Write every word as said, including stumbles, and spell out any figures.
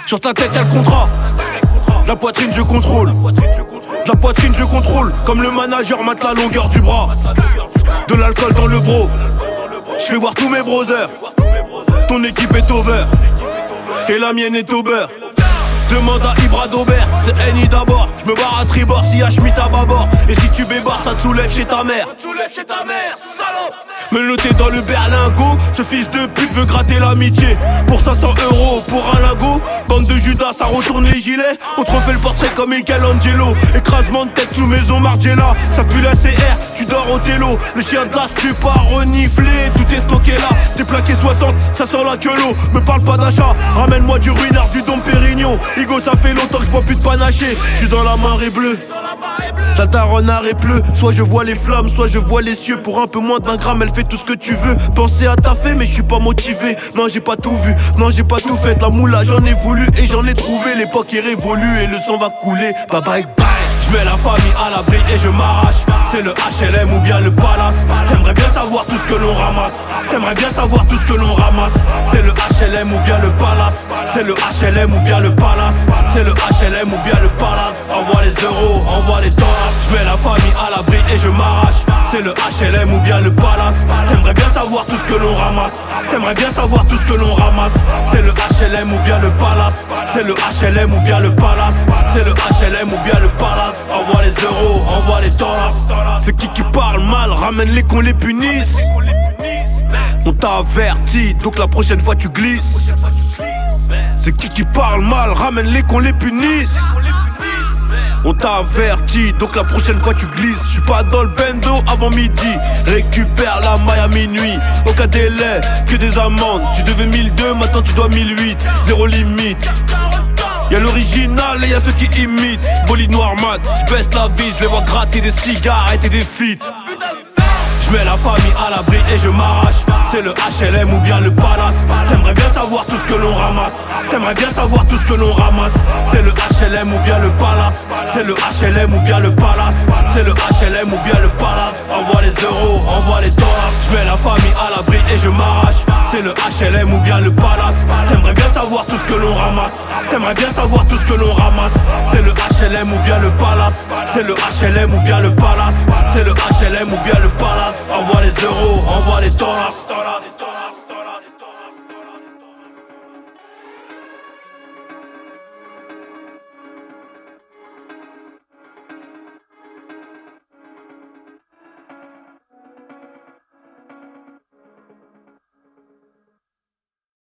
Sur ta tête y'a le contrat. La poitrine je contrôle. La poitrine je contrôle. Comme le manager mate la longueur du bras. De l'alcool dans le bro. Je fais voir tous mes brothers. Ton équipe est over. Et la mienne est au beurre. Demande à Ibra d'Aubert, c'est Henny d'abord. J'me barre à tribord si y'a Schmitt à bâbord. Et si tu bébarres ça te soulève chez ta mère. Soulève chez ta mère, salaud. Me noter dans le berlingot. Ce fils de pute veut gratter l'amitié. Pour cinq cents euros, pour un lingot. Bande de Judas, ça retourne les gilets. On te refait le portrait comme Michelangelo. Écrasement de tête sous maison Margiela. Ça pue la C R, tu dors au télo. Le chien de l'as, tu pars reniflé. Tout est stocké là, t'es plaqué soixante. Ça sent la queue. Me parle pas d'achat, ramène-moi du ruinard, du Dom Pérignon. Igo, ça fait longtemps que je vois plus de panaché. J'suis dans la marée bleue. La daronne arrêt pleut. Soit je vois les flammes, soit je vois les cieux. Pour un peu moins d'un gramme, elle fait tout ce que tu veux. Penser à ta fait, mais je suis pas motivé. Non, j'ai pas tout vu, non, j'ai pas tout fait. La moula, j'en ai voulu et j'en ai trouvé. L'époque est révolue et le sang va couler. Bye bye bye. J'mets la famille à l'abri et je m'arrache. C'est le H L M ou bien le palace. T'aimerais bien savoir tout ce que l'on ramasse. T'aimerais bien savoir tout ce que l'on ramasse. C'est le H L M ou bien le palace. C'est le H L M ou bien le palace. C'est le H L M ou bien le palace. Envoie les euros, envoie les dollars. J'mets la famille à l'abri et je m'arrache. C'est le H L M ou bien le palace. T'aimerais bien savoir tout ce que l'on ramasse. T'aimerais bien savoir tout ce que l'on ramasse. C'est le H L M ou bien le palace. C'est le H L M ou bien le palace. C'est le H L M ou bien le palace. Envoie les euros, envoie les dollars. C'est qui qui parle mal, ramène-les qu'on les punisse. On t'a averti, donc la prochaine fois tu glisses. C'est qui qui parle mal, ramène-les qu'on les punisse. On t'a averti, donc la prochaine fois tu glisses. J'suis pas dans le bendo avant midi. Récupère la maille à minuit. Aucun délai, que des amendes. Tu devais mille deux, maintenant tu dois mille huit. Zéro limite. Y'a l'original et y'a ceux qui imitent. Bolide noir mat, j'baisse la vie, j'les vois gratter des cigarettes et des feats. J'mets la famille à l'abri et je m'arrache. C'est le H L M ou bien le palace. T'aimerais bien savoir tout ce que l'on ramasse. T'aimerais bien savoir tout ce que l'on ramasse. C'est le H L M ou bien le palace. C'est le H L M ou bien le palace. C'est le H L M ou bien le palace. Envoie les euros, envoie les dollars. J'mets la famille à l'abri et je m'arrache. C'est le H L M ou bien le palace. T'aimerais bien savoir tout ce que l'on ramasse. T'aimerais bien savoir tout ce que l'on ramasse. C'est le H L M ou bien le palace. C'est le H L M ou bien le palace. C'est le H L M ou bien le palace. Envoie les euros, envoie les dollars.